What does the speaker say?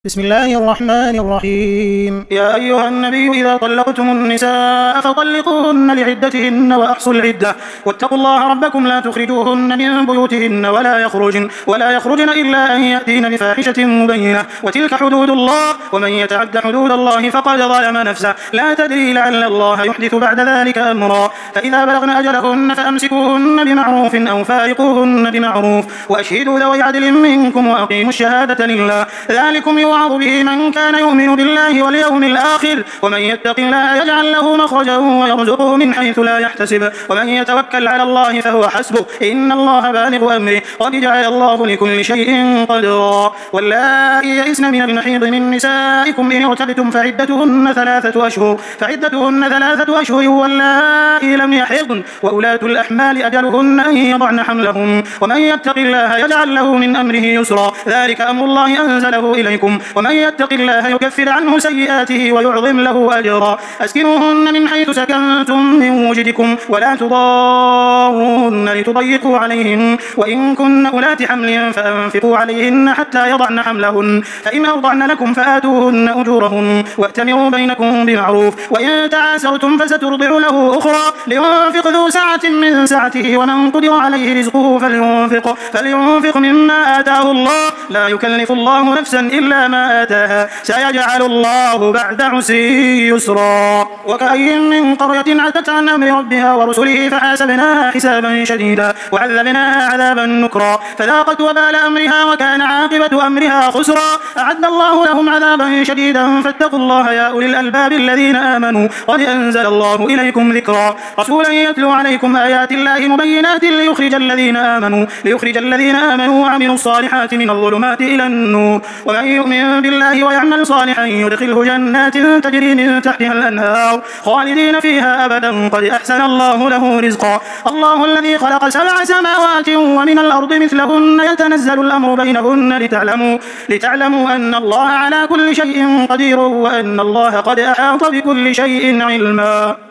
بسم الله الرحمن الرحيم. يا أيها النبي إذا طلقتم النساء فطلقوهن لعدتهن وأحصوا العدة واتقوا الله ربكم لا تخرجوهن من بيوتهن ولا يخرجن إلا أن يأتين بفاحشة مبينة وتلك حدود الله ومن يتعد حدود الله فقد ظلم نفسه لا تدري لعل الله يحدث بعد ذلك أمرا فإذا بلغن أجلهن فأمسكوهن بمعروف أو فارقوهن بمعروف وأشهدوا ذوي عدل منكم وأقيموا الشهادة لله ذلكم يوعظ به من كان يؤمن بالله واليوم الآخر ومن يتق الله يجعل له مخرجا ويرزقه من حيث لا يحتسب ومن يتوكل على الله فهو حسبه إن الله بالغ أمره قد جعل الله لكل شيء قدرا واللائي يئسن من المحيض من نسائكم إن ارتبتم فعدتهن ثلاثة أشهر واللائي لم يحضن وأولاة الأحمال أجلهن أن يضعن حملهم ومن يتق الله يجعل له من أمره يسرا ذلك أمر الله أنزله إليكم ومن يتق الله يكفر عنه سيئاته ويعظم له أجرا أسكنوهن من حيث سكنتم من وجدكم ولا تضاروهن لتضيقوا عليهن وإن كن أولات حمل فأنفقوا عليهن حتى يضعن حملهن فإن أرضعن لكم فآتوهن أجورهن وأتمروا بينكم بمعروف وإن تعاسرتم فسترضع له أخرى لينفق ذو سعة من سعته ومن قدر عليه رزقه فلينفق مما آتاه الله لا يكلف الله نفسا إلا ما آتاها سيجعل الله بعد عسر يسرا وكأي من قرية عتت عن أمر ربها ورسله فحاسبناها حسابا شديدا وعذبناها عذابا نكرا فذاقت وبال أمرها وكان عاقبة أمرها خسرا أعد الله لهم عذابا شديدا فاتقوا الله يا أولي الألباب الذين آمنوا قد أنزل الله إليكم ذكرا رسولا يتلو عليكم آيات الله مبينات ليخرج الذين آمنوا وعملوا الصالحات من الظلمات إلى النور ومن يؤمن بالله ويعمل صالحا يدخله جنات تجري من تحتها الأنهار خالدين فيها أبدا قد أحسن الله له رزقا الله الذي خلق 7 سماوات ومن الأرض مثلهن يتنزل الأمر بينهن لتعلموا أن الله على كل شيء قدير وأن الله قد أحاط بكل شيء علما.